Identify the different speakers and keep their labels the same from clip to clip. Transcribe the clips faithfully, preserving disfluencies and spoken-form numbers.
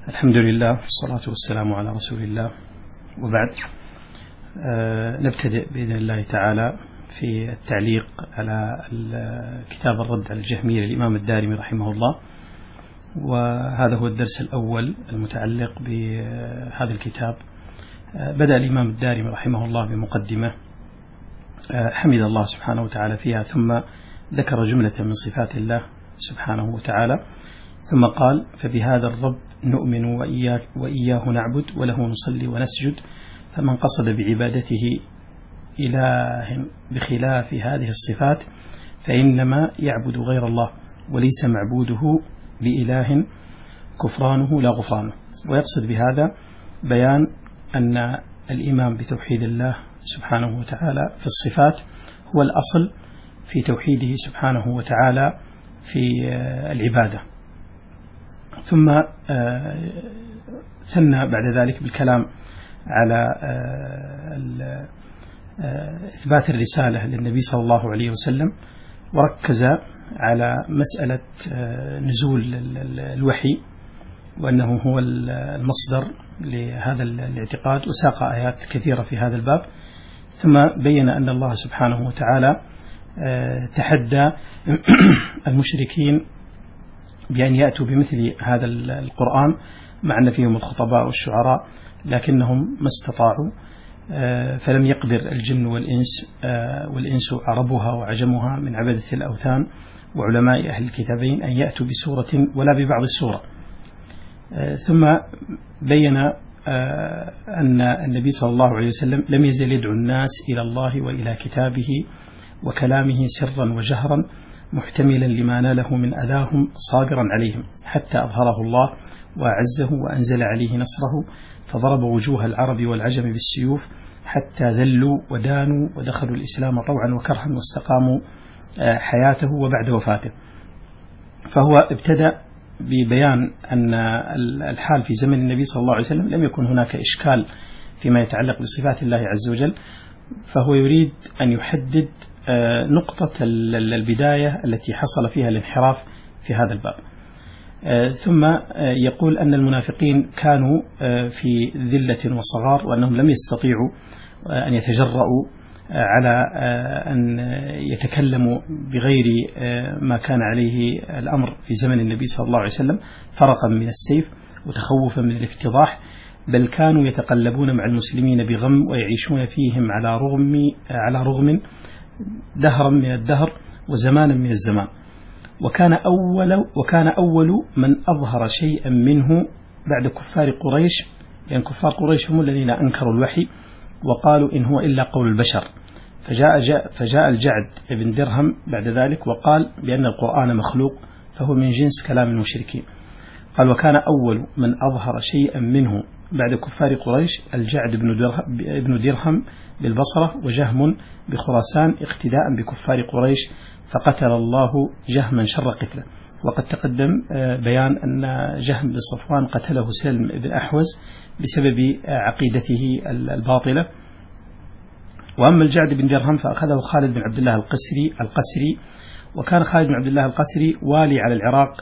Speaker 1: الحمد لله والصلاة والسلام على رسول الله، وبعد. آه نبتدئ بإذن الله تعالى في التعليق على كتاب الرد على الجهمية للإمام الدارمي رحمه الله، وهذا هو الدرس الأول المتعلق بهذا الكتاب. آه بدأ الإمام الدارمي رحمه الله بمقدمة آه حمد الله سبحانه وتعالى فيها، ثم ذكر جملة من صفات الله سبحانه وتعالى، ثم قال: فبهذا الرب نؤمن وإياه, وإياه نعبد وله نصلي ونسجد، فمن قصد بعبادته إله بخلاف هذه الصفات فإنما يعبد غير الله، وليس معبوده بإله كفرانه لا غفرانه. ويقصد بهذا بيان أن الإيمان بتوحيد الله سبحانه وتعالى في الصفات هو الأصل في توحيده سبحانه وتعالى في العبادة. ثم ثنى بعد ذلك بالكلام على إثبات الرسالة للنبي صلى الله عليه وسلم، وركز على مسألة نزول الوحي وأنه هو المصدر لهذا الاعتقاد، وساق آيات كثيرة في هذا الباب. ثم بين أن الله سبحانه وتعالى تحدى المشركين بأن يأتوا بمثل هذا القرآن، مع أن فيهم الخطباء والشعراء لكنهم ما استطاعوا، فلم يقدر الجن والإنس والإنس عربها وعجمها من عبدة الأوثان وعلماء أهل الكتابين أن يأتوا بسورة ولا ببعض السورة. ثم بين أن النبي صلى الله عليه وسلم لم يزل يدعو الناس إلى الله وإلى كتابه وكلامه سرا وجهرا، محتملا لما ناله من أذاهم صابرا عليهم، حتى أظهره الله وأعزه وأنزل عليه نصره، فضرب وجوه العرب والعجم بالسيوف حتى ذلوا ودانوا ودخلوا الإسلام طوعا وكرها واستقاموا حياته وبعد وفاته. فهو ابتدأ ببيان أن الحال في زمن النبي صلى الله عليه وسلم لم يكن هناك إشكال فيما يتعلق بصفات الله عز وجل، فهو يريد أن يحدد نقطة البداية التي حصل فيها الانحراف في هذا الباب. ثم يقول أن المنافقين كانوا في ذلة وصغار، وأنهم لم يستطيعوا أن يتجرؤوا على أن يتكلموا بغير ما كان عليه الأمر في زمن النبي صلى الله عليه وسلم، فرقا من السيف وتخوفا من الافتضاح، بل كانوا يتقلبون مع المسلمين بغم ويعيشون فيهم على رغم على رغم دهرا من الدهر وزمانا من الزمان. وكان أول وكان أول من أظهر شيئا منه بعد كفار قريش، لأن يعني كفار قريش هم الذين أنكروا الوحي وقالوا إن هو إلا قول البشر. فجاء جاء فجاء الجعد بن درهم بعد ذلك وقال بأن القرآن مخلوق، فهو من جنس كلام المشركين. قال: وكان أول من أظهر شيئا منه بعد كفار قريش الجعد بن درهم بالبصرة، وجهم بخراسان، اقتداء بكفار قريش، فقتل الله جهما شر قتله. وقد تقدم بيان أن جهم بن صفوان قتله سلم بن أحوز بسبب عقيدته الباطلة. وأما الجعد بن درهم فأخذه خالد بن عبد الله القسري القسري وكان خالد بن عبد الله القسري والي على العراق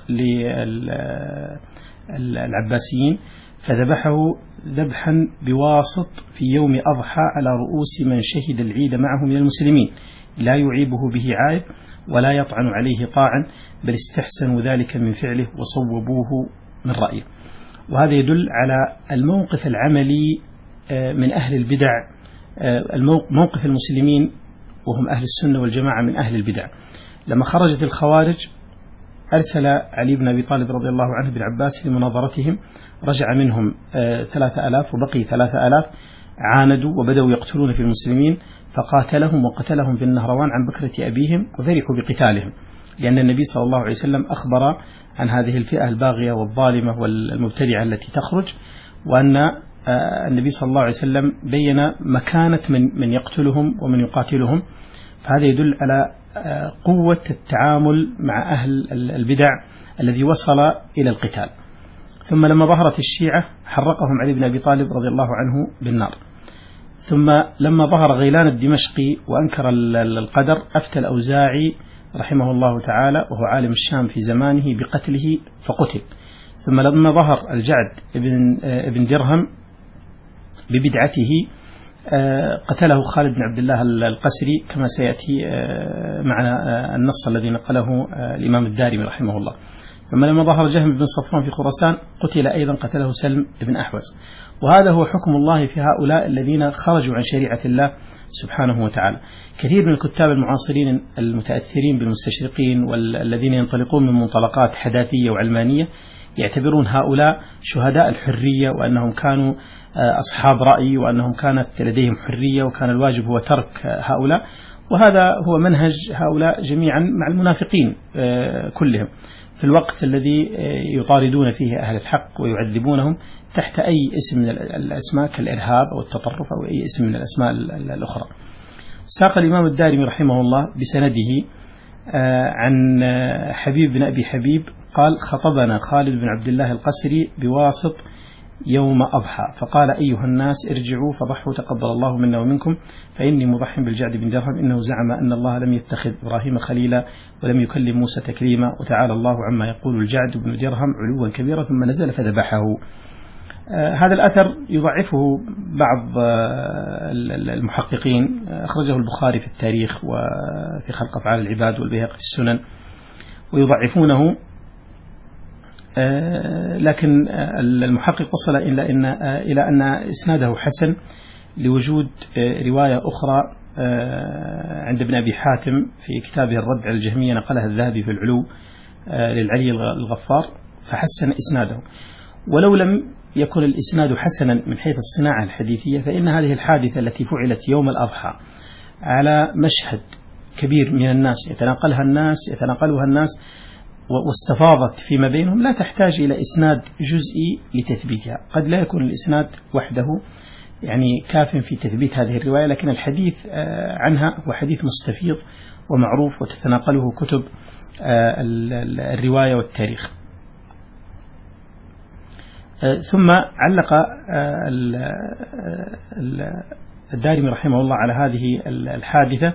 Speaker 1: للعباسيين، فذبحه ذبحا بواسط في يوم أضحى على رؤوس من شهد العيد معه من المسلمين، لا يعيبه به عائب ولا يطعن عليه طاعن، بل استحسنوا ذلك من فعله وصوبوه من رأيه. وهذا يدل على الموقف العملي من أهل البدع، موقف المسلمين وهم أهل السنة والجماعة من أهل البدع. لما خرجت الخوارج أرسل علي بن أبي طالب رضي الله عنه بالعباس لمناظرتهم، رجع منهم ثلاثة آلاف وبقي ثلاثة آلاف، عاندوا وبدأوا يقتلون في المسلمين، فقاتلهم وقتلهم في النهروان عن بكرة أبيهم، وفرحوا بقتالهم، لأن النبي صلى الله عليه وسلم أخبر عن هذه الفئة الباغية والظالمة والمبتدعة التي تخرج، وأن النبي صلى الله عليه وسلم بين مكانة من من يقتلهم ومن يقاتلهم. فهذا يدل على قوة التعامل مع أهل البدع الذي وصل إلى القتال. ثم لما ظهرت الشيعة حرقهم علي بن أبي طالب رضي الله عنه بالنار. ثم لما ظهر غيلان الدمشقي وأنكر القدر أفتى الأوزاعي رحمه الله تعالى وهو عالم الشام في زمانه بقتله فقتل. ثم لما ظهر الجعد ابن, ابن درهم ببدعته قتله خالد بن عبد الله القسري كما سيأتي معنا النص الذي نقله الإمام الدارمي رحمه الله. ثم لما ظهر جهم بن صفوان في خراسان قتل أيضا، قتله سلم بن أحوز. وهذا هو حكم الله في هؤلاء الذين خرجوا عن شريعة الله سبحانه وتعالى. كثير من الكتاب المعاصرين المتأثرين بالمستشرقين والذين ينطلقون من منطلقات حداثية وعلمانية يعتبرون هؤلاء شهداء الحرية، وأنهم كانوا أصحاب رأي، وأنهم كانت لديهم حرية، وكان الواجب هو ترك هؤلاء. وهذا هو منهج هؤلاء جميعا مع المنافقين كلهم، في الوقت الذي يطاردون فيه أهل الحق ويعذبونهم تحت أي اسم من الأسماء كالإرهاب أو التطرف أو أي اسم من الأسماء الأخرى. ساق الإمام الدارمي رحمه الله بسنده عن حبيب بن أبي حبيب قال: خطبنا خالد بن عبد الله القسري بواسط يوم أضحى فقال: أيها الناس ارجعوا فضحوا تقبل الله منا ومنكم، فإني مضح بالجعد بن درهم، إنه زعم أن الله لم يتخذ إبراهيم خليلا ولم يكلم موسى تكليما، وتعالى الله عما يقول الجعد بن درهم علوا كبيرا، ثم نزل فذبحه. آه هذا الأثر يضعفه بعض آه المحققين، أخرجه البخاري في التاريخ وفي خلق أفعال العباد والبيهقي في السنن، ويضعفونه. آه لكن آه المحقق وصل إلى أن آه إلى أن إسناده حسن لوجود آه رواية أخرى آه عند ابن أبي حاتم في كتابه الرد على الجهمية، نقلها الذهبي في العلو آه للعلي الغفار فحسن إسناده. ولو لم يكن الإسناد حسنا من حيث الصناعة الحديثية، فإن هذه الحادثة التي فعلت يوم الأضحى على مشهد كبير من الناس يتناقلها الناس يتناقلها الناس واستفاضت فيما بينهم لا تحتاج إلى إسناد جزئي لتثبيتها. قد لا يكون الإسناد وحده يعني كاف في تثبيت هذه الرواية، لكن الحديث عنها هو حديث مستفيض ومعروف وتتناقله كتب الرواية والتاريخ. ثم علق الدارمي رحمه الله على هذه الحادثة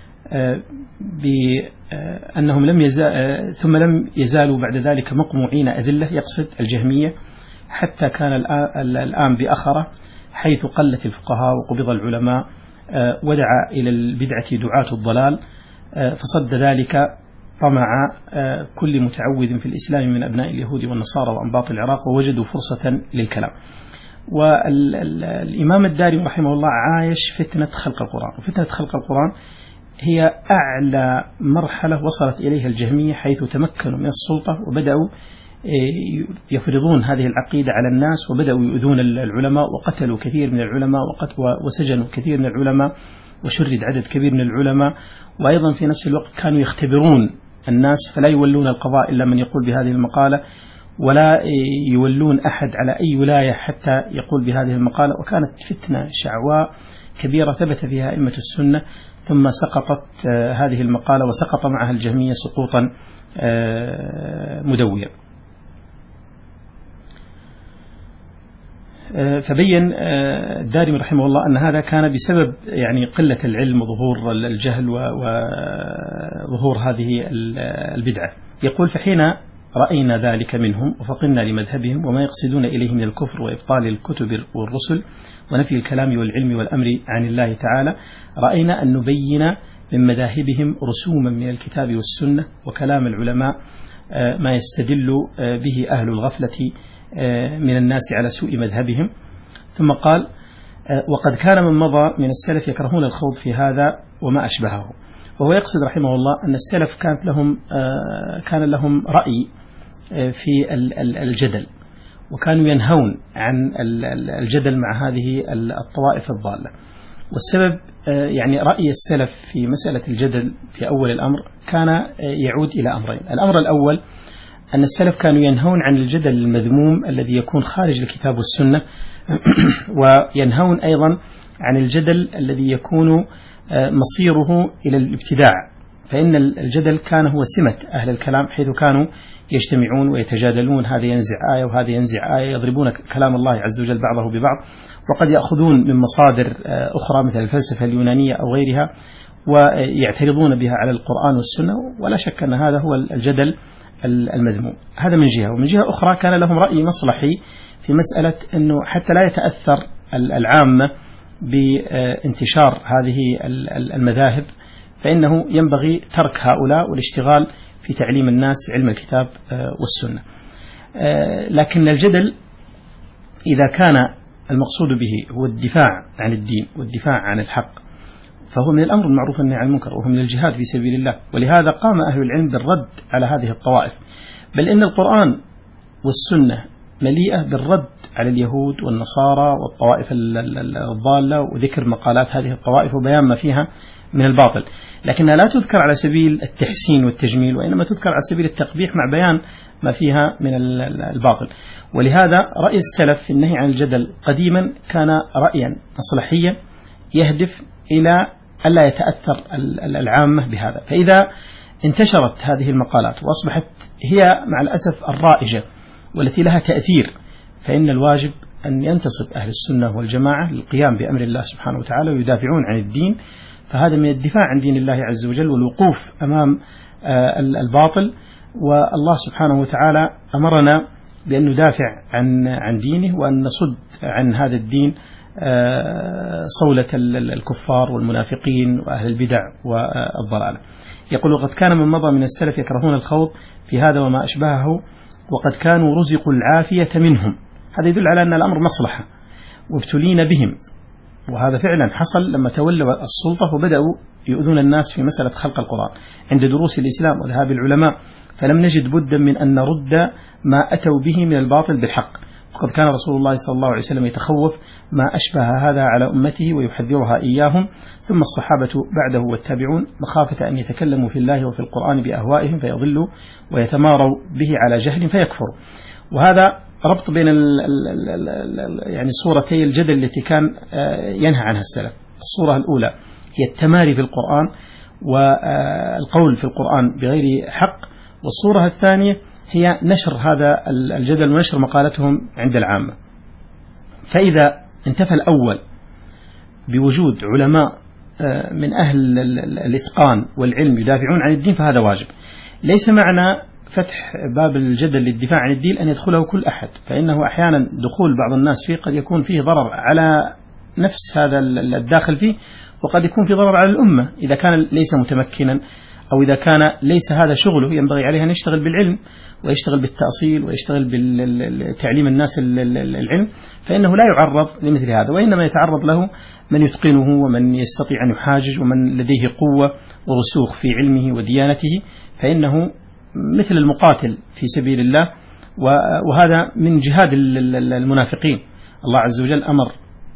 Speaker 1: بأنهم لم يزال ثم لم يزالوا بعد ذلك مقموعين أذلة، يقصد الجهمية، حتى كان الآن بأخرة حيث قلت الفقهاء وقبض العلماء، ودعا إلى البدعة دعاة الضلال، فصد ذلك طمع كل متعوذ في الإسلام من أبناء اليهود والنصارى وأنباط العراق، ووجدوا فرصة للكلام. والإمام الدارمي رحمه الله عايش فتنة خلق القرآن، وفتنة خلق القرآن هي أعلى مرحلة وصلت إليها الجهمية، حيث تمكنوا من السلطة وبدأوا يفرضون هذه العقيدة على الناس، وبدأوا يؤذون العلماء وقتلوا كثير من العلماء وسجنوا كثير من العلماء وشرد عدد كبير من العلماء. وأيضا في نفس الوقت كانوا يختبرون الناس، فلا يولون القضاء إلا من يقول بهذه المقالة، ولا يولون أحد على أي ولاية حتى يقول بهذه المقالة. وكانت فتنة شعواء كبيرة ثبت فيها أئمة السنة، ثم سقطت هذه المقالة وسقط معها الجهمية سقوطا مدويا. فبين الدارمي رحمه الله أن هذا كان بسبب يعني قلة العلم وظهور الجهل وظهور هذه البدعة. يقول: فحين رأينا ذلك منهم وفطنا لمذهبهم وما يقصدون إليه من الكفر وإبطال الكتب والرسل ونفي الكلام والعلم والأمر عن الله تعالى، رأينا أن نبين من مذاهبهم رسوما من الكتاب والسنة وكلام العلماء ما يستدل به أهل الغفلة من الناس على سوء مذهبهم. ثم قال: وقد كان من مضى من السلف يكرهون الخوض في هذا وما أشبهه. وهو يقصد رحمه الله أن السلف كانت لهم كان لهم رأي في الجدل، وكانوا ينهون عن الجدل مع هذه الطوائف الضالة. والسبب يعني رأي السلف في مسألة الجدل في أول الأمر كان يعود إلى أمرين. الأمر الأول أن السلف كانوا ينهون عن الجدل المذموم الذي يكون خارج الكتاب والسنة، وينهون أيضا عن الجدل الذي يكون مصيره إلى الابتداع، فإن الجدل كان هو سمة أهل الكلام، حيث كانوا يجتمعون ويتجادلون، هذا ينزع آية وهذا ينزع آية، يضربون كلام الله عز وجل بعضه ببعض، وقد يأخذون من مصادر أخرى مثل الفلسفة اليونانية أو غيرها ويعترضون بها على القرآن والسنة، ولا شك أن هذا هو الجدل المذموم. هذا من جهة. ومن جهة أخرى كان لهم رأي مصلحي في مسألة أنه حتى لا يتأثر العامة بانتشار هذه المذاهب، فإنه ينبغي ترك هؤلاء والاشتغال في تعليم الناس علم الكتاب والسنة. لكن الجدل إذا كان المقصود به هو الدفاع عن الدين والدفاع عن الحق، فهو من الأمر المعروف والنهي عن المنكر، وهو من الجهاد في سبيل الله. ولهذا قام أهل العلم بالرد على هذه الطوائف، بل إن القرآن والسنة مليئة بالرد على اليهود والنصارى والطوائف الضالة، وذكر مقالات هذه الطوائف وبيان ما فيها من الباطل، لكنها لا تذكر على سبيل التحسين والتجميل، وإنما تذكر على سبيل التقبيح مع بيان ما فيها من الباطل. ولهذا رأي السلف في النهي عن الجدل قديما كان رأيا مصلحيا يهدف إلى ألا يتأثر العامة بهذا. فإذا انتشرت هذه المقالات وأصبحت هي مع الأسف الرائجة والتي لها تأثير، فإن الواجب أن ينتصب أهل السنة والجماعة للقيام بأمر الله سبحانه وتعالى ويدافعون عن الدين. فهذا من الدفاع عن دين الله عز وجل والوقوف أمام الباطل. والله سبحانه وتعالى أمرنا بأن ندافع عن عن دينه، وأن نصد عن هذا الدين صولة الكفار والمنافقين وأهل البدع والضلال. يقول: وقد كان من مضى من السلف يكرهون الخوض في هذا وما أشبهه، وقد كانوا رزقوا العافية منهم. هذا يدل على أن الأمر مصلحة وابتلين بهم، وهذا فعلا حصل لما تولوا السلطة وبدأوا يؤذون الناس في مسألة خلق القرآن عند دروس الإسلام وذهاب العلماء، فلم نجد بدا من أن نرد ما أتوا به من الباطل بالحق. وقد كان رسول الله صلى الله عليه وسلم يتخوف ما أشبه هذا على أمته ويحذرها إياهم، ثم الصحابة بعده والتابعون مخافة أن يتكلموا في الله وفي القرآن بأهوائهم فيضلوا ويتماروا به على جهل فيكفروا. وهذا ربط بين ال ال ال ال يعني صورتي الجدل التي كان ينهى عنها السلف. الصورة الأولى هي التماري في القرآن والقول في القرآن بغير حق، والصورة الثانية هي نشر هذا الجدل ونشر مقالتهم عند العامة. فإذا انتفى الأول بوجود علماء من أهل الإتقان والعلم يدافعون عن الدين فهذا واجب. ليس معنى فتح باب الجدل للدفاع عن الدين أن يدخله كل أحد، فإنه أحيانا دخول بعض الناس فيه قد يكون فيه ضرر على نفس هذا الداخل فيه، وقد يكون فيه ضرر على الأمة إذا كان ليس متمكنا، أو إذا كان ليس هذا شغله. ينبغي عليه أن يشتغل بالعلم ويشتغل بالتأصيل ويشتغل بالتعليم الناس العلم، فإنه لا يعرض لمثل هذا، وإنما يتعرض له من يتقنه ومن يستطيع أن يحاجج ومن لديه قوة ورسوخ في علمه وديانته، فإنه مثل المقاتل في سبيل الله. وهذا من جهاد المنافقين. الله عز وجل أمر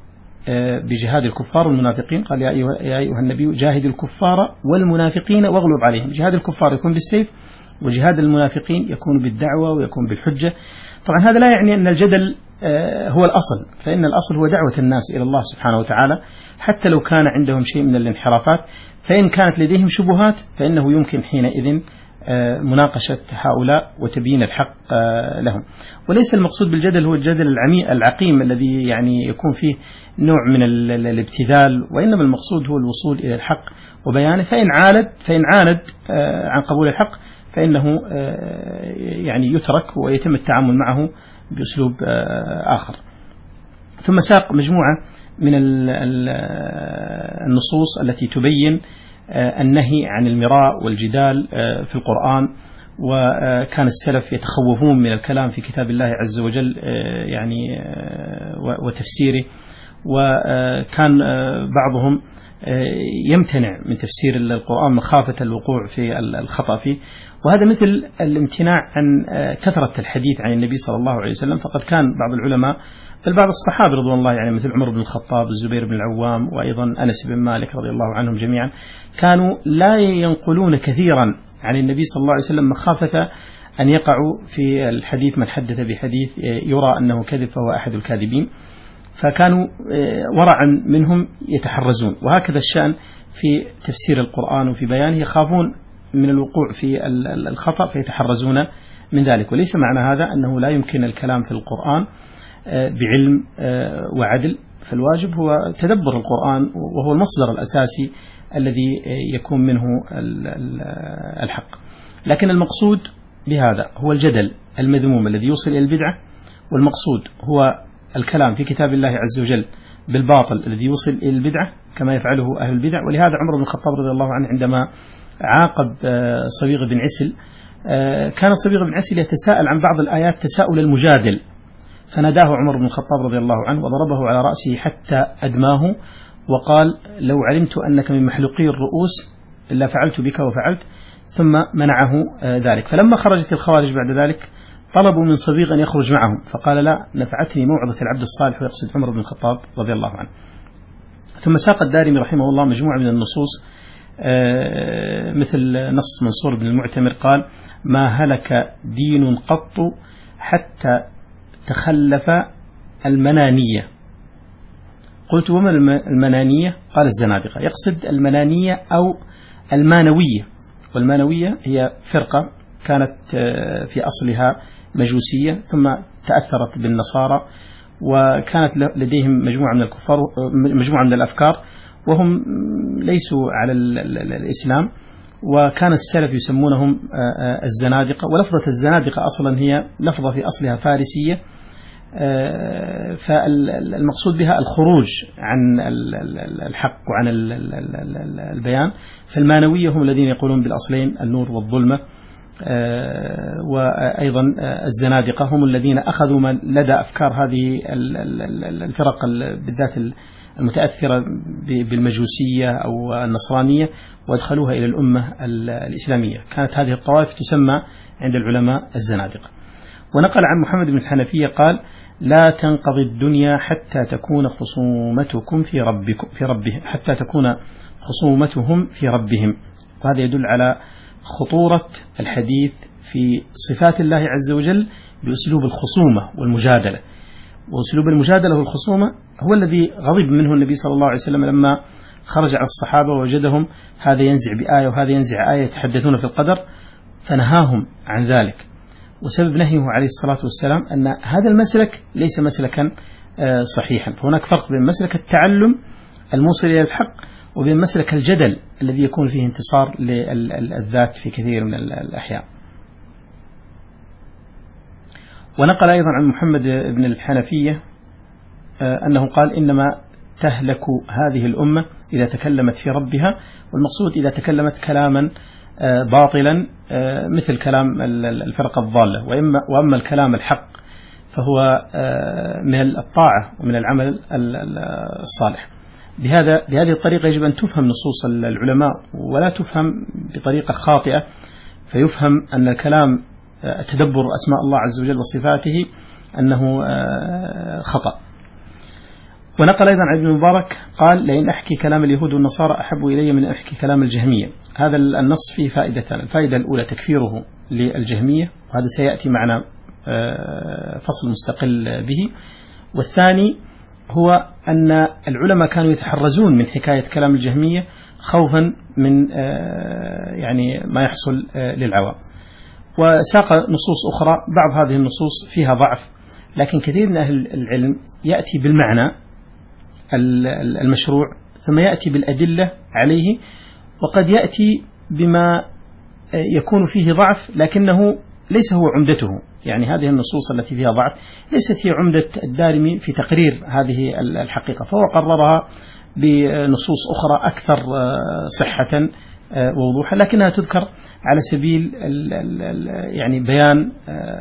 Speaker 1: بجهاد الكفار والمنافقين، قال: يا أيها النبي جاهد الكفار والمنافقين واغلب عليهم. جهاد الكفار يكون بالسيف، وجهاد المنافقين يكون بالدعوة ويكون بالحجة. طبعا هذا لا يعني أن الجدل هو الأصل، فإن الأصل هو دعوة الناس إلى الله سبحانه وتعالى، حتى لو كان عندهم شيء من الانحرافات. فإن كانت لديهم شبهات فإنه يمكن حينئذ مناقشة هؤلاء وتبيين الحق لهم. وليس المقصود بالجدل هو الجدل العقيم الذي يعني يكون فيه نوع من الابتذال، وإنما المقصود هو الوصول إلى الحق وبيانه. فإن عاند فإن عاند عن قبول الحق فإنه يعني يترك ويتم التعامل معه بأسلوب آخر. ثم ساق مجموعة من النصوص التي تبين النهي عن المراء والجدال في القرآن. وكان السلف يتخوفون من الكلام في كتاب الله عز وجل يعني وتفسيره، وكان بعضهم يمتنع من تفسير القرآن مخافة الوقوع في الخطأ فيه. وهذا مثل الامتناع عن كثرة الحديث عن النبي صلى الله عليه وسلم. فقد كان بعض العلماء بل بعض الصحابة رضوان الله يعني مثل عمر بن الخطاب، الزبير بن العوام، وأيضا أنس بن مالك رضي الله عنهم جميعا، كانوا لا ينقلون كثيرا عن النبي صلى الله عليه وسلم مخافة أن يقعوا في الحديث من حدث بحديث يرى أنه كذب فهو أحد الكاذبين، فكانوا ورعا منهم يتحرزون. وهكذا الشأن في تفسير القرآن وفي بيانه، يخافون من الوقوع في الخطأ فيتحرزون من ذلك. وليس معنى هذا أنه لا يمكن الكلام في القرآن بعلم وعدل، فالواجب هو تدبر القرآن، وهو المصدر الأساسي الذي يكون منه الحق. لكن المقصود بهذا هو الجدل المذموم الذي يوصل إلى البدعة، والمقصود هو الكلام في كتاب الله عز وجل بالباطل الذي يوصل إلى البدعة كما يفعله أهل البدع. ولهذا عمر بن الخطاب رضي الله عنه عندما عاقب صبيغ بن عسل، كان صبيغ بن عسل يتساءل عن بعض الآيات تساؤل المجادل، فناداه عمر بن الخطاب رضي الله عنه وضربه على رأسه حتى أدماه، وقال: لو علمت أنك من محلوقي الرؤوس إلا فعلت بك وفعلت، ثم منعه ذلك. فلما خرجت الخوارج بعد ذلك طلبوا من صبيغ أن يخرج معهم، فقال: لا، نفعتني موعظة العبد الصالح، ويقصد عمر بن الخطاب رضي الله عنه. ثم ساق الدارمي رحمه الله مجموعة من النصوص، مثل نص منصور بن المعتمر قال: ما هلك دين قط حتى تخلف المنانية. قلت: وما المنانية؟ قال: الزنادقة. يقصد المنانية أو المانوية، والمانوية هي فرقة كانت في أصلها مجوسية ثم تأثرت بالنصارى، وكانت لديهم مجموعة من الكفار، مجموعة من الأفكار، وهم ليسوا على الإسلام، وكان السلف يسمونهم الزنادقة. ولفظة الزنادقة أصلا هي لفظة في أصلها فارسية، فالمقصود بها الخروج عن الحق وعن البيان. فالمانوية هم الذين يقولون بالأصلين النور والظلمة، وأيضا الزنادقة هم الذين أخذوا من لدى أفكار هذه الفرق بالذات المتأثرة بالمجوسية أو النصرانية وادخلوها إلى الأمة الإسلامية. كانت هذه الطوائف تسمى عند العلماء الزنادقة. ونقل عن محمد بن الحنفية قال: لا تنقضي الدنيا حتى تكون خصومتكم في ربكم في ربهم حتى تكون خصومتهم في ربهم. وهذا يدل على خطورة الحديث في صفات الله عز وجل بأسلوب الخصومة والمجادلة. وأسلوب المجادلة والخصومة هو الذي غضب منه النبي صلى الله عليه وسلم لما خرج على الصحابة ووجدهم هذا ينزع بآية وهذا ينزع آية يتحدثون في القدر، فنهاهم عن ذلك. وسبب نهيه عليه الصلاة والسلام أن هذا المسلك ليس مسلكا صحيحا. فهناك فرق بين مسلك التعلم الموصل إلى الحق وبين مسلك الجدل الذي يكون فيه انتصار للذات في كثير من الأحيان. ونقل أيضا عن محمد بن الحنفية أنه قال: إنما تهلك هذه الأمة إذا تكلمت في ربها، والمقصود إذا تكلمت كلاما باطلا مثل كلام الفرق الضالة. وأما الكلام الحق فهو من الطاعة ومن العمل الصالح. بهذا بهذه الطريقة يجب أن تفهم نصوص العلماء ولا تفهم بطريقة خاطئة، فيفهم أن الكلام تدبر أسماء الله عز وجل وصفاته أنه خطأ. ونقل أيضا عن ابن المبارك قال: لئن أحكي كلام اليهود والنصارى أحب إلي من أحكي كلام الجهمية. هذا النص فيه فائدتان: الفائدة الأولى تكفيره للجهمية، وهذا سيأتي معنا فصل مستقل به. والثاني هو أن العلماء كانوا يتحرزون من حكاية كلام الجهمية خوفا من يعني ما يحصل للعوام. وساق نصوص أخرى، بعض هذه النصوص فيها ضعف، لكن كثير من أهل العلم يأتي بالمعنى المشروع ثم يأتي بالأدلة عليه، وقد يأتي بما يكون فيه ضعف لكنه ليس هو عمدته. يعني هذه النصوص التي فيها ضعف ليست هي عمدة الدارمي في تقرير هذه الحقيقة، فهو قررها بنصوص أخرى أكثر صحة ووضوحا، لكنها تذكر على سبيل يعني بيان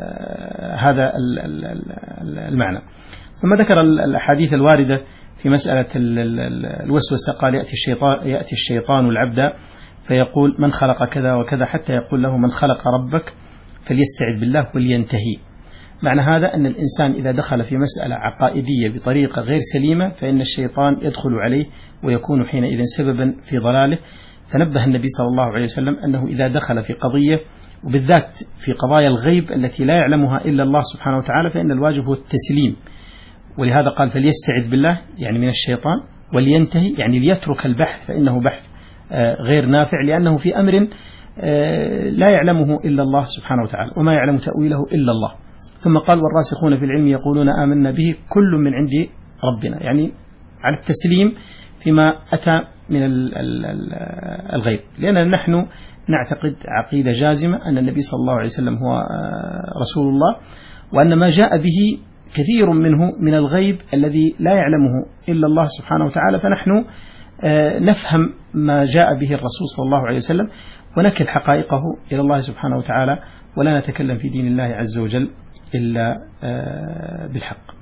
Speaker 1: هذا المعنى. ثم ذكر الأحاديث الواردة في مسألة الوسوسة، قال: يأتي الشيطان يأتي الشيطان العبد فيقول: من خلق كذا وكذا، حتى يقول له: من خلق ربك، فليستعذ بالله ولينتهي. معنى هذا أن الإنسان إذا دخل في مسألة عقائدية بطريقة غير سليمة فإن الشيطان يدخل عليه ويكون حينئذ سببا في ضلاله. فنبه النبي صلى الله عليه وسلم أنه إذا دخل في قضية، وبالذات في قضايا الغيب التي لا يعلمها إلا الله سبحانه وتعالى، فإن الواجب هو التسليم. ولهذا قال: فليستعذ بالله يعني من الشيطان، ولينتهي يعني ليترك البحث، فإنه بحث غير نافع، لأنه في أمر لا يعلمه إلا الله سبحانه وتعالى، وما يعلم تأويله إلا الله. ثم قال: والراسخون في العلم يقولون آمنا به كل من عند ربنا، يعني على التسليم فيما أتى من الغيب، لأننا نحن نعتقد عقيدة جازمة أن النبي صلى الله عليه وسلم هو رسول الله، وأن ما جاء به كثير منه من الغيب الذي لا يعلمه إلا الله سبحانه وتعالى، فنحن نفهم ما جاء به الرسول صلى الله عليه وسلم ونكل حقائقه إلى الله سبحانه وتعالى، ولا نتكلم في دين الله عز وجل إلا بالحق.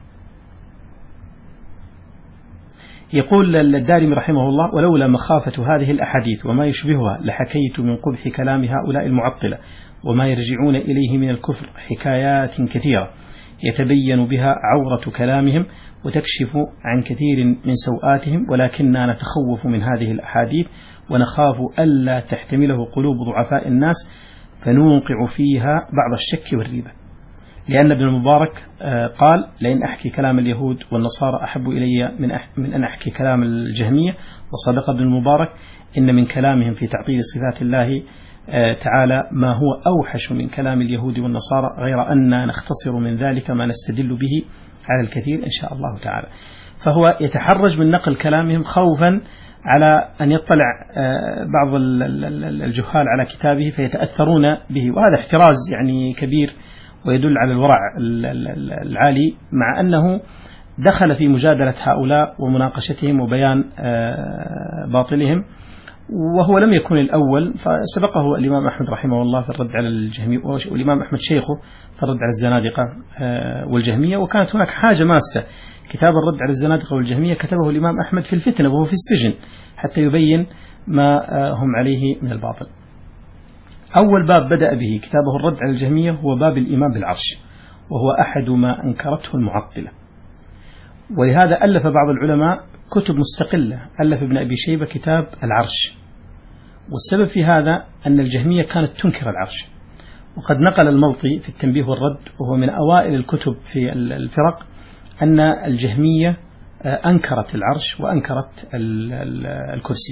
Speaker 1: يقول الدارمي رحمه الله: ولولا مخافة هذه الأحاديث وما يشبهها لحكيت من قبح كلام هؤلاء المعطلة وما يرجعون إليه من الكفر حكايات كثيرة يتبين بها عورة كلامهم وتكشف عن كثير من سوآتهم، ولكننا نتخوف من هذه الأحاديث ونخاف ألا تحتمله قلوب ضعفاء الناس فنوقع فيها بعض الشك والريبة. لأن ابن المبارك قال: لئن أحكي كلام اليهود والنصارى أحب إلي من أن أحكي كلام الجهمية. وصدق ابن المبارك: إن من كلامهم في تعطيل صفات الله تعالى ما هو أوحش من كلام اليهود والنصارى، غير أن نختصر من ذلك ما نستدل به على الكثير إن شاء الله تعالى. فهو يتحرج من نقل كلامهم خوفا على أن يطلع بعض الجهال على كتابه فيتأثرون به، وهذا احتراز يعني كبير ويدل على الورع العالي، مع أنه دخل في مجادلة هؤلاء ومناقشتهم وبيان باطلهم، وهو لم يكن الأول، فسبقه الإمام أحمد رحمه الله في الرد على الجهمية، والإمام أحمد شيخه في الرد على الزنادقة والجهمية. وكانت هناك حاجة ماسة، كتاب الرد على الزنادقة والجهمية كتبه الإمام أحمد في الفتنة وهو في السجن حتى يبين ما هم عليه من الباطل. أول باب بدأ به كتابه الرد على الجهمية هو باب الإيمان بالعرش، وهو أحد ما أنكرته المعطلة، ولهذا ألف بعض العلماء كتب مستقلة. ألف ابن أبي شيبة كتاب العرش، والسبب في هذا أن الجهمية كانت تنكر العرش، وقد نقل الموطي في التنبيه والرد وهو من أوائل الكتب في الفرق أن الجهمية أنكرت العرش وأنكرت الكرسي.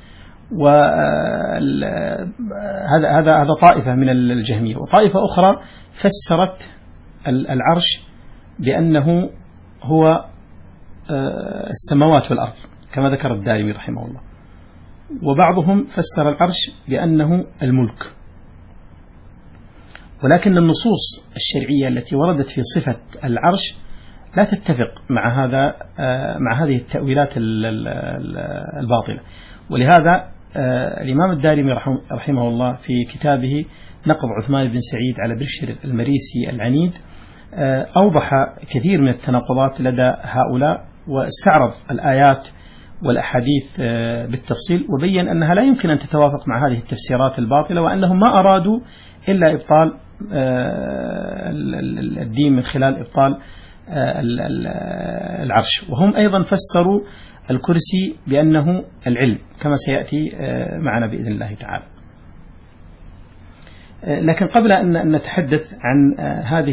Speaker 1: وهذا هذا هذا طائفة من الجهمية، وطائفة أخرى فسرت العرش بأنه هو السماوات والأرض كما ذكر الدارمي رحمه الله، وبعضهم فسر العرش بأنه الملك. ولكن النصوص الشرعية التي وردت في صفة العرش لا تتفق مع هذا مع هذه التأويلات الباطلة. ولهذا الإمام الدارمي رحمه الله في كتابه نقض عثمان بن سعيد على بشر المريسي العنيد أوضح كثير من التناقضات لدى هؤلاء، واستعرض الآيات والأحاديث بالتفصيل، وبين أنها لا يمكن أن تتوافق مع هذه التفسيرات الباطلة، وأنهم ما أرادوا إلا إبطال الدين من خلال إبطال العرش. وهم أيضا فسروا الكرسي بأنه العلم كما سيأتي معنا بإذن الله تعالى. لكن قبل أن نتحدث عن هذه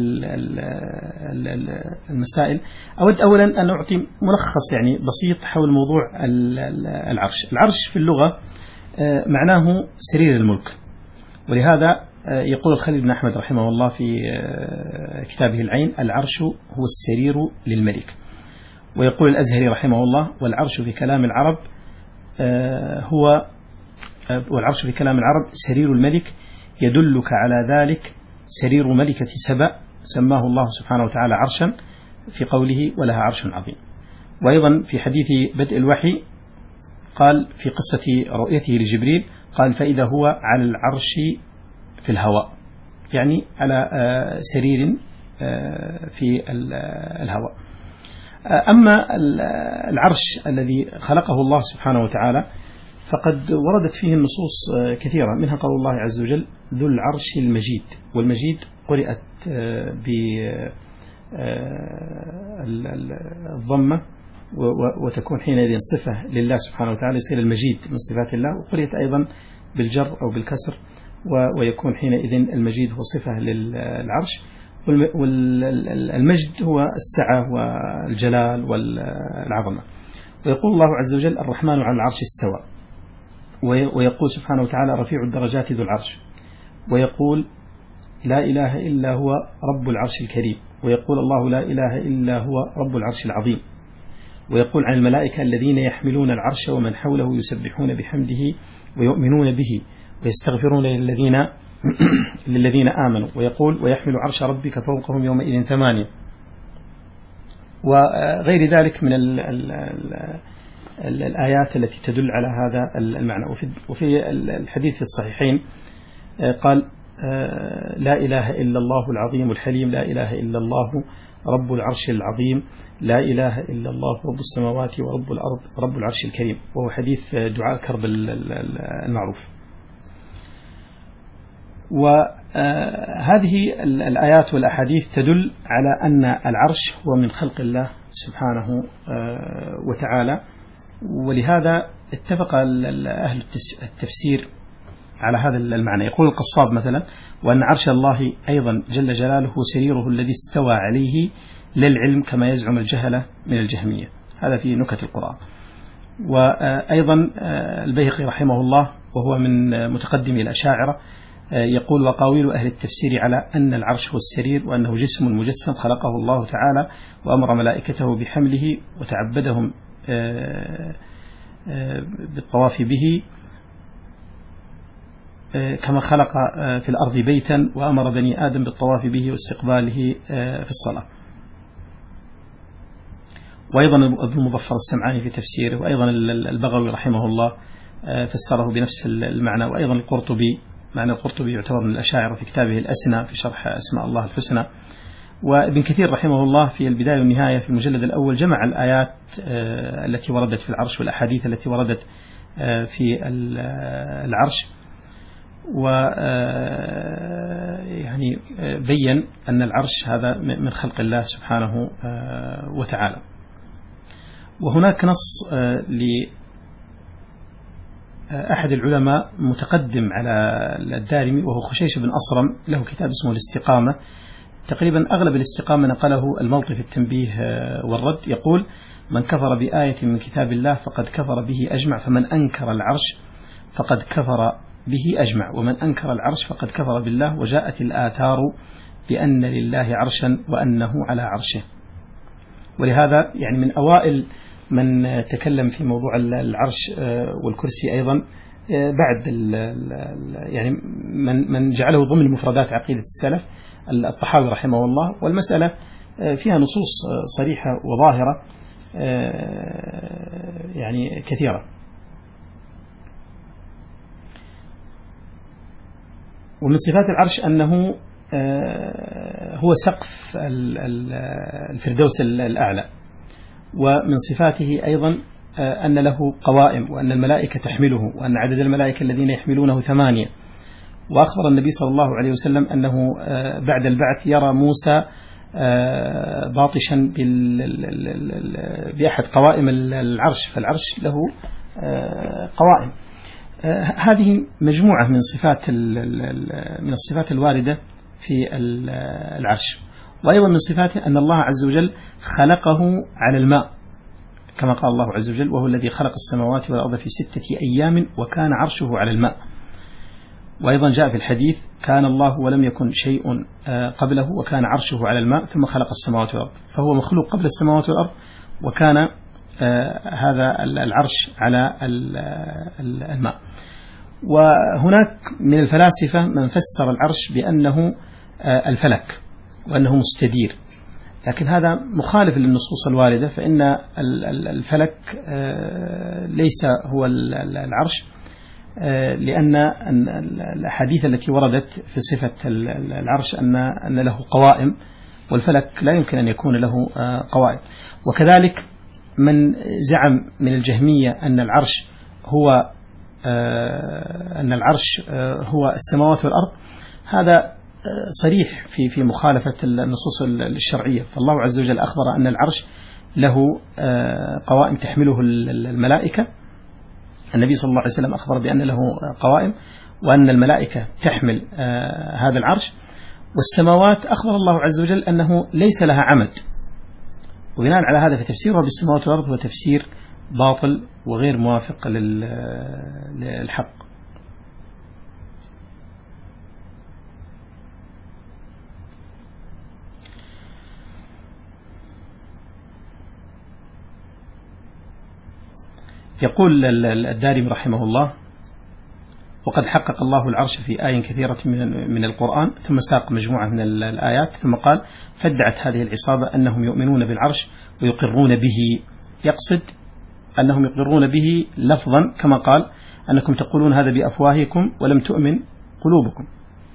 Speaker 1: المسائل أود أولا أن أعطي ملخص يعني بسيط حول موضوع العرش. العرش في اللغة معناه سرير الملك، ولهذا يقول الخليل بن أحمد رحمه الله في كتابه العين: العرش هو السرير للملك. ويقول الأزهري رحمه الله: والعرش في كلام العرب هو والعرش في كلام العرب سرير الملك، يدلك على ذلك سرير ملكة سبأ سماه الله سبحانه وتعالى عرشا في قوله: ولها عرش عظيم. وأيضا في حديث بدء الوحي قال في قصة رؤيته لجبريل قال: فإذا هو على العرش في الهواء، يعني على سرير في الهواء. أما العرش الذي خلقه الله سبحانه وتعالى فقد وردت فيه النصوص كثيرة، منها قول الله عز وجل: ذو العرش المجيد. والمجيد قرأت بالضمة وتكون حينئذ صفة لله سبحانه وتعالى، يصير المجيد من صفات الله، وقرأت أيضا بالجر أو بالكسر ويكون حينئذ المجيد هو صفة للعرش. والمجد هو السعة والجلال والعظمة. ويقول الله عز وجل: الرحمن على العرش استوى. ويقول سبحانه وتعالى: رفيع الدرجات ذو العرش. ويقول: لا إله إلا هو رب العرش الكريم. ويقول الله: لا إله إلا هو رب العرش العظيم. ويقول عن الملائكة الذين يحملون العرش ومن حوله يسبحون بحمده ويؤمنون به ويستغفرون للذين للذين آمنوا، ويقول ويحمل عرش ربك فوقهم يومئذ ثمانية، وغير ذلك من ال ال ال الآيات التي تدل على هذا المعنى. وفي الحديث في الصحيحين قال لا إله إلا الله العظيم الحليم، لا إله إلا الله رب العرش العظيم، لا إله إلا الله رب السماوات ورب الأرض رب العرش الكريم، وهو حديث دعاء كرب المعروف. وهذه الآيات والأحاديث تدل على أن العرش هو من خلق الله سبحانه وتعالى، ولهذا اتفق أهل التفسير على هذا المعنى. يقول القصاب مثلا وأن عرش الله أيضا جل جلاله سريره الذي استوى عليه للعلم كما يزعم الجهلة من الجهمية، هذا في نكت القرآن. وأيضا البيهقي رحمه الله وهو من متقدمي الأشاعرة يقول وقاويل أهل التفسير على أن العرش هو السرير، وأنه جسم مجسم خلقه الله تعالى وأمر ملائكته بحمله وتعبدهم بالطواف به كما خلق في الأرض بيتا وأمر بني آدم بالطواف به واستقباله في الصلاة. وأيضا ابن مظفر السمعاني في تفسيره، وأيضا البغوي رحمه الله فسره بنفس المعنى، وأيضا القرطبي، معنى القرطبي يعتبر من الأشاعرة في كتابه الأسنى في شرح أسماء الله الحسنى. وابن كثير رحمه الله في البداية والنهاية في المجلد الأول جمع الآيات التي وردت في العرش والأحاديث التي وردت في العرش، و يعني بين أن العرش هذا من خلق الله سبحانه وتعالى. وهناك نص لأحد العلماء متقدم على الدارمي وهو خشيش بن أصرم، له كتاب اسمه الاستقامة، تقريبا أغلب الاستقامة نقله الملطي في التنبيه والرد، يقول من كفر بآية من كتاب الله فقد كفر به أجمع، فمن أنكر العرش فقد كفر به أجمع، ومن أنكر العرش فقد كفر بالله، وجاءت الآثار بأن لله عرشا وأنه على عرشه. ولهذا يعني من أوائل من تكلم في موضوع العرش والكرسي أيضا بعد يعني من من جعله ضمن مفردات عقيدة السلف الطحاوي رحمه الله، والمسألة فيها نصوص صريحة وظاهرة يعني كثيرة. ومن صفات العرش أنه هو سقف الفردوس الأعلى، ومن صفاته أيضا أن له قوائم، وأن الملائكة تحمله، وأن عدد الملائكة الذين يحملونه ثمانية. وأخبر النبي صلى الله عليه وسلم أنه بعد البعث يرى موسى باطشا بأحد قوائم العرش، فالعرش له قوائم. هذه مجموعة من صفات من الصفات الواردة في العرش. وأيضا من صفاته أن الله عز وجل خلقه على الماء كما قال الله عز وجل وهو الذي خلق السماوات والأرض في ستة أيام وكان عرشه على الماء. وأيضا جاء في الحديث كان الله ولم يكن شيء قبله وكان عرشه على الماء ثم خلق السماوات والأرض، فهو مخلوق قبل السماوات والأرض، وكان هذا العرش على الماء. وهناك من الفلاسفة من فسر العرش بأنه الفلك وأنه مستدير، لكن هذا مخالف للنصوص الواردة، فإن الفلك ليس هو العرش، لأن الأحاديث التي وردت في صفة العرش أن أن له قوائم، والفلك لا يمكن أن يكون له قوائم. وكذلك من زعم من الجهمية أن العرش هو أن العرش هو السماوات والأرض، هذا صريح في في مخالفة النصوص الشرعية. فالله عز وجل أخبر أن العرش له قوائم تحمله الملائكة، النبي صلى الله عليه وسلم أخبر بأن له قوائم وأن الملائكة تحمل هذا العرش، والسماوات أخبر الله عز وجل أنه ليس لها عمد. وبناء على هذا فتفسيرها بالسماوات والأرض هو تفسير باطل وغير موافق للحق. يقول الدارمي رحمه الله: وقد حقق الله العرش في آي كثيرة من القرآن، ثم ساق مجموعة من الآيات ثم قال: فادعت هذه العصابة أنهم يؤمنون بالعرش ويقرون به. يقصد أنهم يقرون به لفظا، كما قال: أنكم تقولون هذا بأفواهكم ولم تؤمن قلوبكم.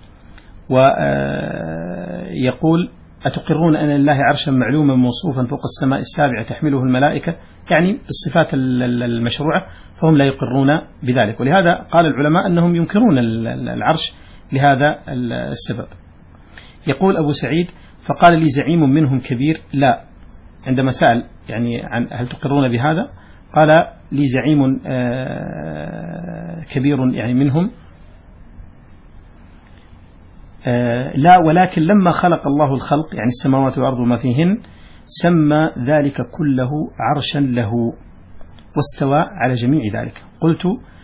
Speaker 1: ويقول: أتقرون أن لله عرشا معلوما موصوفا فوق السماء السابعة تحمله الملائكة، يعني الصفات المشروعة، فهم لا يقرون بذلك. ولهذا قال العلماء أنهم ينكرون العرش لهذا السبب. يقول أبو سعيد: فقال لي زعيم منهم كبير: لا. عندما سأل يعني عن هل تقرون بهذا، قال لي زعيم كبير يعني منهم: لا، ولكن لما خلق الله الخلق يعني السماوات والأرض وما فيهن سمى ذلك كله عرشا له واستوى على جميع ذلك. قلت: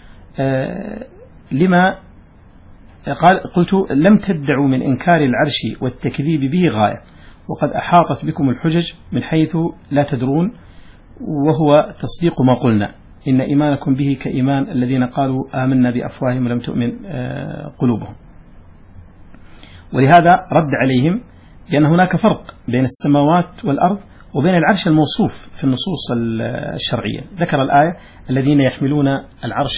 Speaker 1: لما قال قلت: لم تدعوا من إنكار العرش والتكذيب به غاية، وقد أحاطت بكم الحجج من حيث لا تدرون، وهو تصديق ما قلنا، إن إيمانكم به كإيمان الذين قالوا آمنا بأفواههم ولم تؤمن قلوبهم. ولهذا رد عليهم بأن هناك فرق بين السماوات والأرض وبين العرش الموصوف في النصوص الشرعية. ذكر الآية: الذين يحملون العرش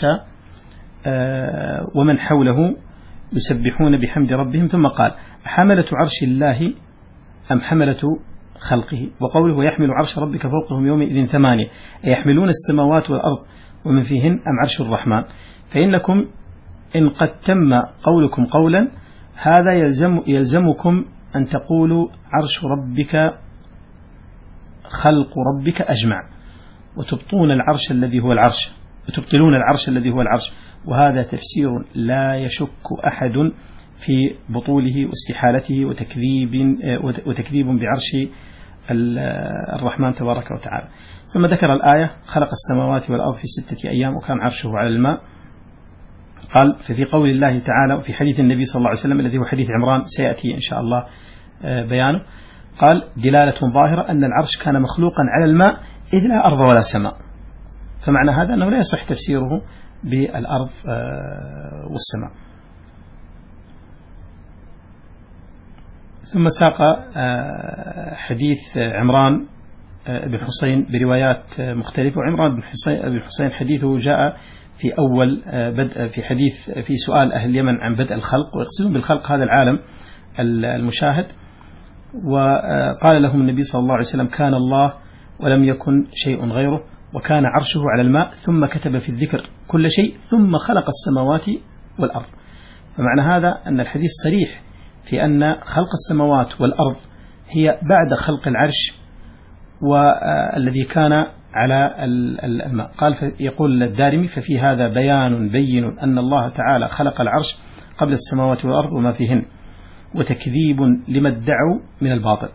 Speaker 1: ومن حوله يسبحون بحمد ربهم، ثم قال: حملة عرش الله أم حملة خلقه؟ وقوله: ويحمل عرش ربك فوقهم يومئذ ثمانية، يحملون السماوات والأرض ومن فيهن أم عرش الرحمن؟ فإنكم إن قد تم قولكم قولا هذا يلزم يلزمكم أن تقولوا عرش ربك خلق ربك أجمع، وتبطون العرش الذي هو العرش وتبطلون العرش الذي هو العرش، وهذا تفسير لا يشك أحد في بطوله واستحالته وتكذيب وتكذيب بعرش الرحمن تبارك وتعالى. ثم ذكر الآية: خلق السماوات والأرض في ستة أيام وكان عرشه على الماء. قال: ففي قول الله تعالى وفي حديث النبي صلى الله عليه وسلم الذي هو حديث عمران سيأتي إن شاء الله بيانه، قال: دلالة ظاهرة أن العرش كان مخلوقا على الماء إذ لا أرض ولا سماء. فمعنى هذا أنه لا يصح تفسيره بالأرض والسماء. ثم ساق حديث عمران بن حسين بروايات مختلفة. وعمران بن حسين حديثه جاء في أول بدء في حديث في سؤال أهل اليمن عن بدء الخلق، ويقصدون بالخلق هذا العالم المشاهد. وقال لهم النبي صلى الله عليه وسلم: كان الله ولم يكن شيء غيره، وكان عرشه على الماء، ثم كتب في الذكر كل شيء، ثم خلق السماوات والأرض. فمعنى هذا أن الحديث صريح في أن خلق السماوات والأرض هي بعد خلق العرش والذي كان على الماء. قال يقول الدارمي: ففي هذا بيان بين أن الله تعالى خلق العرش قبل السماوات والأرض وما فيهن، وتكذيب لما ادعوا من الباطل.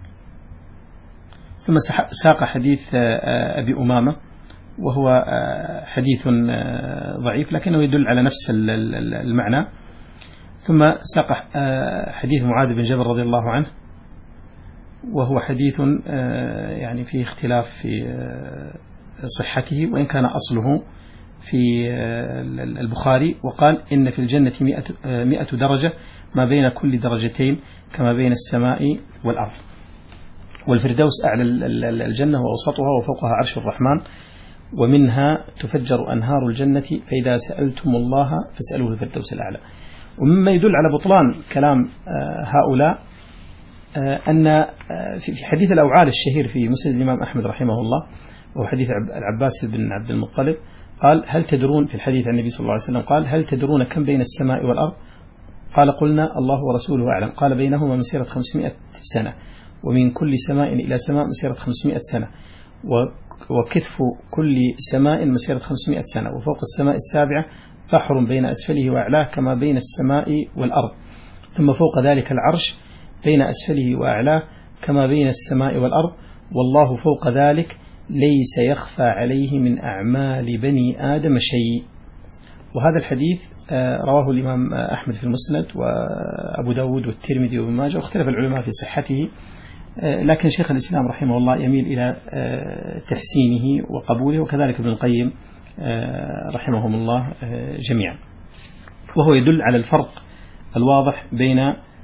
Speaker 1: ثم ساق حديث أبي أمامة، وهو حديث ضعيف لكنه يدل على نفس المعنى. ثم ساق حديث معاذ بن جبل رضي الله عنه، وهو حديث يعني فيه اختلاف في صحته، وإن كان أصله في البخاري. وقال: إن في الجنة مئة درجة ما بين كل درجتين كما بين السماء والأرض، والفردوس أعلى الجنة وأوسطها وفوقها عرش الرحمن، ومنها تفجر أنهار الجنة، فإذا سألتم الله فاسألوه الفردوس الأعلى. ومما يدل على بطلان كلام هؤلاء أن في حديث الأوعال الشهير في مسند الإمام أحمد رحمه الله، وهو حديث العباس بن عبد المطلب، قال: هل تدرون في الحديث عن النبي صلى الله عليه وسلم قال: هل تدرون كم بين السماء والأرض؟ قال: قلنا الله ورسوله أعلم. قال: بينهما مسيرة خمسمائة سنة، ومن كل سماء إلى سماء مسيرة خمسمائة سنة، وكثف كل سماء مسيرة خمسمائة سنة، وفوق السماء السابعة بحر بين أسفله وأعلاه كما بين السماء والأرض، ثم فوق ذلك العرش بين أسفله وأعلاه كما بين السماء والأرض، والله فوق ذلك ليس يخفى عليه من أعمال بني آدم شيء. وهذا الحديث رواه الإمام أحمد في المسند، وأبو داود والترمذي وابن ماجه، واختلف العلماء في صحته، لكن شيخ الإسلام رحمه الله يميل إلى تحسينه وقبوله، وكذلك ابن القيم رحمهم الله جميعا. وهو يدل على الفرق الواضح بين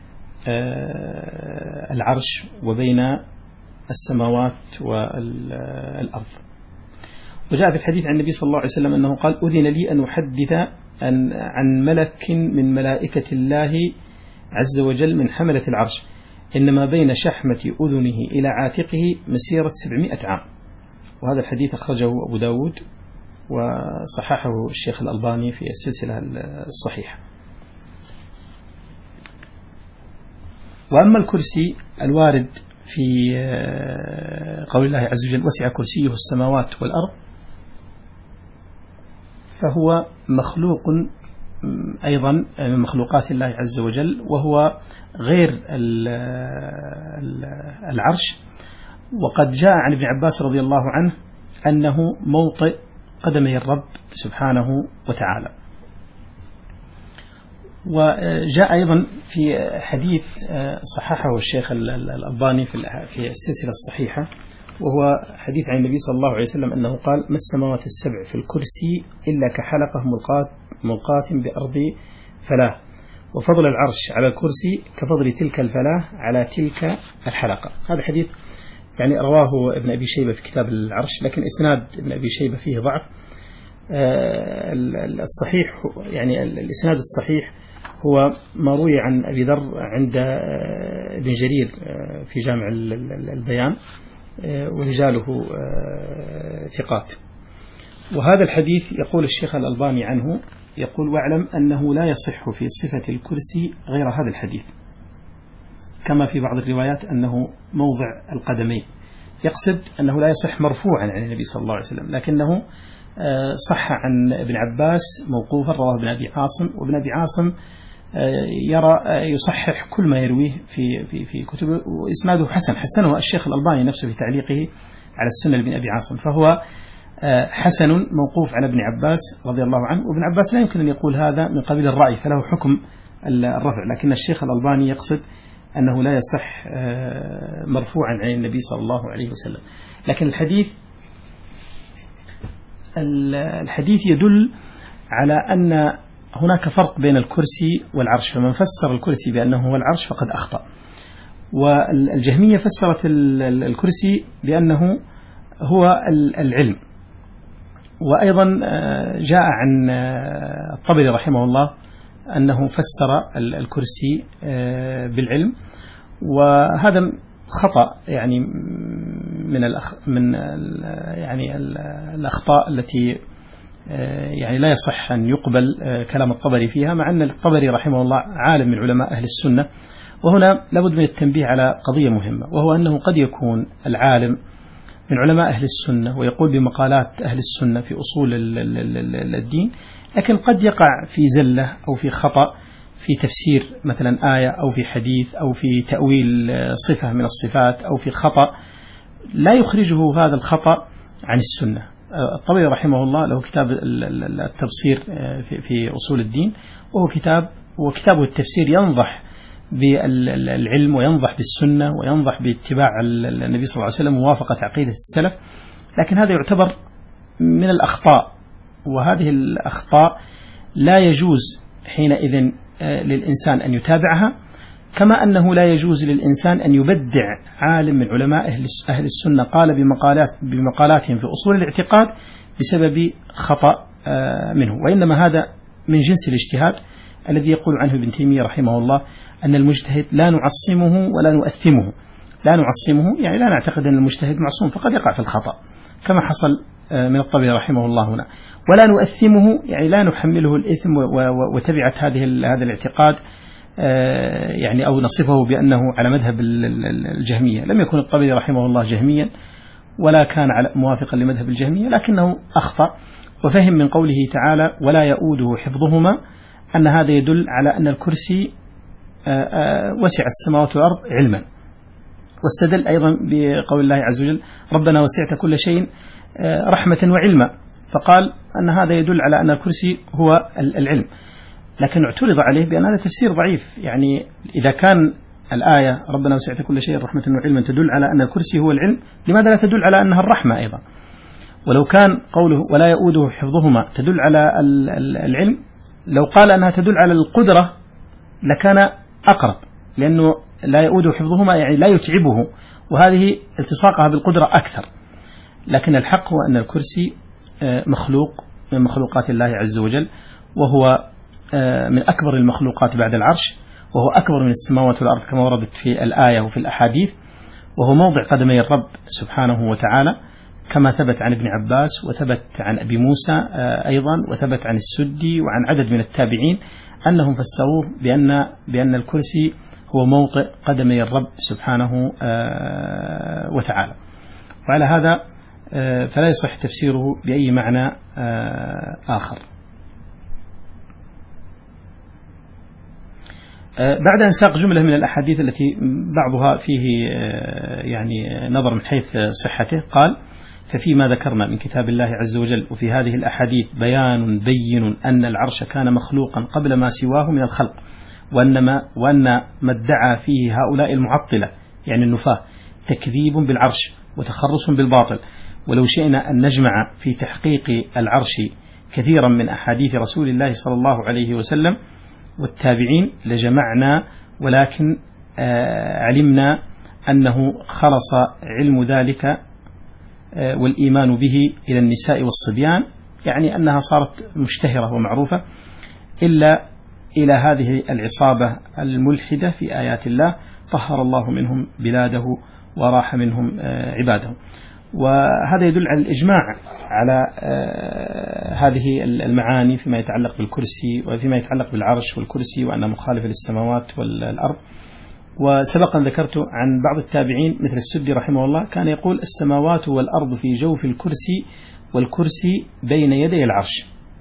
Speaker 1: العرش وبين السماوات والأرض. وجاء في الحديث عن النبي صلى الله عليه وسلم أنه قال: أذن لي أن أحدث عن ملك من ملائكة الله عز وجل من حملة العرش، إنما بين شحمة أذنه إلى عاتقه مسيرة سبعمائة عام. وهذا الحديث أخرجه أبو داود وصححه الشيخ الألباني في السلسلة الصحيحة. وأما الكرسي الوارد في قول الله عز وجل: وسع كرسيه السماوات والأرض، فهو مخلوق أيضا من مخلوقات الله عز وجل، وهو غير العرش. وقد جاء عن ابن عباس رضي الله عنه أنه موطئ قدمي الرب سبحانه وتعالى. وجاء أيضا في حديث صححه الشيخ الألباني في السلسلة الصحيحة، وهو حديث عن النبي صلى الله عليه وسلم أنه قال: ما السماوات السبع في الكرسي إلا كحلقة ملقاة ملقاة بأرض فلاة، وفضل العرش على الكرسي كفضل تلك الفلاة على تلك الحلقة. هذا حديث يعني رواه ابن أبي شيبة في كتاب العرش، لكن إسناد ابن أبي شيبة فيه ضعف. الصحيح يعني الإسناد الصحيح هو ما روي عن أبي ذر عند ابن جرير في جامع البيان، ورجاله ثقات. وهذا الحديث يقول الشيخ الألباني عنه، يقول: واعلم أنه لا يصح في صفة الكرسي غير هذا الحديث، كما في بعض الروايات أنه موضع القدمين. يقصد أنه لا يصح مرفوعا عن النبي صلى الله عليه وسلم، لكنه صح عن ابن عباس موقوفا رواه ابن أبي عاصم، وابن أبي عاصم يرى يصحح كل ما يرويه في في في كتبه، وإسناده حسن، حسنه الشيخ الألباني نفسه في تعليقه على السنة لابن أبي عاصم، فهو حسن موقوف على ابن عباس رضي الله عنه. وابن عباس لا يمكن أن يقول هذا من قبيل الرأي، فله حكم الرفع، لكن الشيخ الألباني يقصد أنه لا يصح مرفوعا عن النبي صلى الله عليه وسلم. لكن الحديث الحديث يدل على أن هناك فرق بين الكرسي والعرش، فمن فسر الكرسي بأنه هو العرش فقد أخطأ. والجهمية فسرت الكرسي بأنه هو العلم. وأيضا جاء عن الطبري رحمه الله أنه فسر الكرسي بالعلم، وهذا خطأ يعني من الأخ من يعني الأخطاء التي يعني لا يصح أن يقبل كلام الطبري فيها، مع أن الطبري رحمه الله عالم من علماء أهل السنة. وهنا لابد من التنبيه على قضية مهمة، وهو أنه قد يكون العالم من علماء أهل السنة ويقول بمقالات أهل السنة في أصول الدين، لكن قد يقع في زلة أو في خطأ في تفسير مثلا آية أو في حديث أو في تأويل صفة من الصفات أو في خطأ لا يخرجه هذا الخطأ عن السنة. الطبري رحمه الله له كتاب التبصير في أصول الدين، وهو كتاب وكتابه التفسير ينضح بالعلم وينضح بالسنة وينضح باتباع النبي صلى الله عليه وسلم وموافقة عقيدة السلف، لكن هذا يعتبر من الأخطاء، وهذه الأخطاء لا يجوز حينئذ للإنسان أن يتابعها، كما أنه لا يجوز للإنسان أن يبدع عالم من علماء أهل السنة قال بمقالات بمقالاتهم في أصول الاعتقاد بسبب خطأ منه. وإنما هذا من جنس الاجتهاد الذي يقول عنه ابن تيمية رحمه الله أن المجتهد لا نعصمه ولا نؤثمه. لا نعصمه يعني لا نعتقد أن المجتهد معصوم، فقد يقع في الخطأ كما حصل من الطبري رحمه الله هنا. ولا نؤثمه يعني لا نحمله الإثم وتبعة هذه هذا الاعتقاد يعني أو نصفه بأنه على مذهب الجهمية. لم يكن الطبري رحمه الله جهميا ولا كان موافقا لمذهب الجهمية، لكنه أخطأ وفهم من قوله تعالى ولا يؤوده حفظهما أن هذا يدل على أن الكرسي وسع السماوات والأرض علما. واستدل أيضا بقول الله عز وجل ربنا وسعت كل شيء رحمة وعلما، فقال أن هذا يدل على أن الكرسي هو العلم. لكن اعترض عليه بأن هذا تفسير ضعيف، يعني إذا كان الآية ربنا وسعت كل شيء رحمة وعلما تدل على أن الكرسي هو العلم، لماذا لا تدل على أنها الرحمة أيضا؟ ولو كان قوله ولا يؤوده حفظهما تدل على العلم، لو قال أنها تدل على القدرة لكان أقرب، لأنه لا يؤوده حفظهما يعني لا يتعبه، وهذه التصاقها بالقدرة أكثر. لكن الحق هو أن الكرسي مخلوق من مخلوقات الله عز وجل، وهو من أكبر المخلوقات بعد العرش، وهو أكبر من السماوات والأرض كما وردت في الآية وفي الأحاديث، وهو موضع قدمي الرب سبحانه وتعالى كما ثبت عن ابن عباس وثبت عن أبي موسى أيضا وثبت عن السدي وعن عدد من التابعين أنهم فسروه بأن بأن الكرسي هو موطئ قدمي الرب سبحانه وتعالى. وعلى هذا فلا يصح تفسيره بأي معنى آخر. بعد أن ساق جملة من الأحاديث التي بعضها فيه يعني نظر من حيث صحته، قال: ففيما ذكرنا من كتاب الله عز وجل وفي هذه الأحاديث بيان بين أن العرش كان مخلوقا قبل ما سواه من الخلق، وأنما وأن ما ادعى فيه هؤلاء المعطلة يعني النفاة تكذيب بالعرش وتخرص بالباطل. ولو شئنا أن نجمع في تحقيق العرش كثيرا من أحاديث رسول الله صلى الله عليه وسلم والتابعين لجمعنا، ولكن علمنا أنه خلص علم ذلك والإيمان به إلى النساء والصبيان، يعني أنها صارت مشتهرة ومعروفة، إلا إلى هذه العصابة الملحدة في آيات الله طهر الله منهم بلاده وراح منهم عباده. وهذا يدل على الإجماع على هذه المعاني فيما يتعلق بالكرسي وفيما يتعلق بالعرش والكرسي، وأنه مخالف للسماوات والأرض. وسبقا ذكرت عن بعض التابعين مثل السدي رحمه الله كان يقول: السماوات والأرض في جوف الكرسي، والكرسي بين يدي العرش.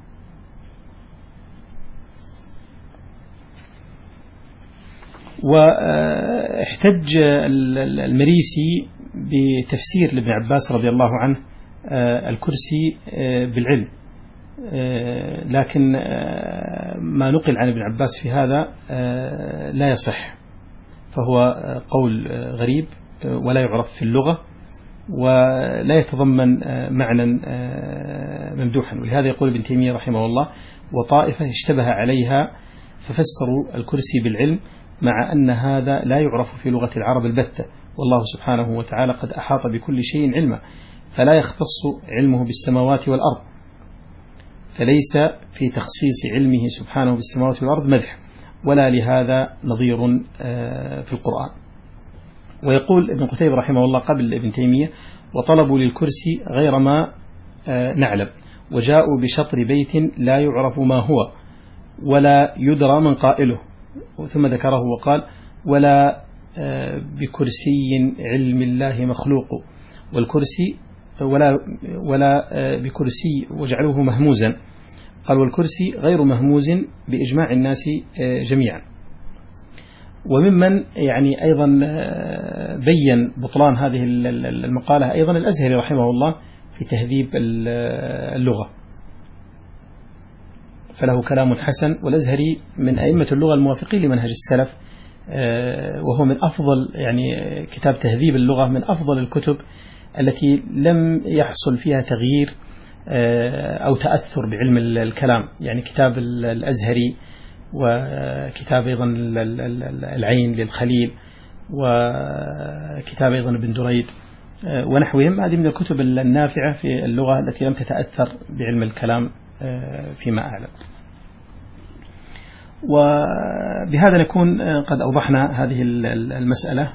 Speaker 1: واحتج المريسي بتفسير لابن عباس رضي الله عنه الكرسي بالعلم، لكن ما نقل عن ابن عباس في هذا لا يصح، فهو قول غريب ولا يعرف في اللغة ولا يتضمن معنى ممدوحا. ولهذا يقول ابن تيمية رحمه الله: وطائفة اشتبه عليها ففسروا الكرسي بالعلم، مع أن هذا لا يعرف في لغة العرب البتة، والله سبحانه وتعالى قد أحاط بكل شيء علما، فلا يختص علمه بالسماوات والأرض، فليس في تخصيص علمه سبحانه بالسماوات والأرض مدح، ولا لهذا نظير في القرآن. ويقول ابن قتيبة رحمه الله قبل ابن تيمية: وطلبوا للكرسي غير ما نعلم، وجاءوا بشطر بيت لا يعرف ما هو ولا يدرى من قائله، ثم ذكره وقال: ولا بكرسي علم الله مخلوق، والكرسي ولا ولا بكرسي وجعلوه مهموزا، قال: والكرسي غير مهموز بإجماع الناس جميعا. وممن يعني أيضا بين بطلان هذه المقالة أيضا الأزهري رحمه الله في تهذيب اللغة، فله كلام حسن، والأزهري من أئمة اللغة الموافقين لمنهج السلف، وهو من أفضل يعني كتاب تهذيب اللغة من أفضل الكتب التي لم يحصل فيها تغيير أو تأثر بعلم الكلام، يعني كتاب الأزهري، وكتاب أيضا العين للخليل، وكتاب أيضا ابن دريد ونحوهم. هذه من الكتب النافعة في اللغة التي لم تتأثر بعلم الكلام فيما أعلم. وبهذا نكون قد أوضحنا هذه المسألة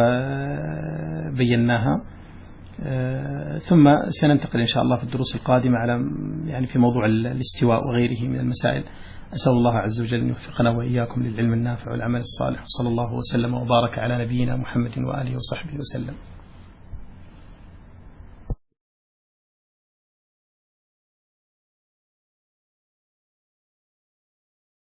Speaker 1: وبيناها، ثم سننتقل إن شاء الله في الدروس القادمة على يعني في موضوع الاستواء وغيره من المسائل. أسأل الله عز وجل أن يوفقنا وإياكم للعلم النافع والعمل الصالح، وصلى الله وسلم وبارك على نبينا محمد وآله وصحبه وسلم.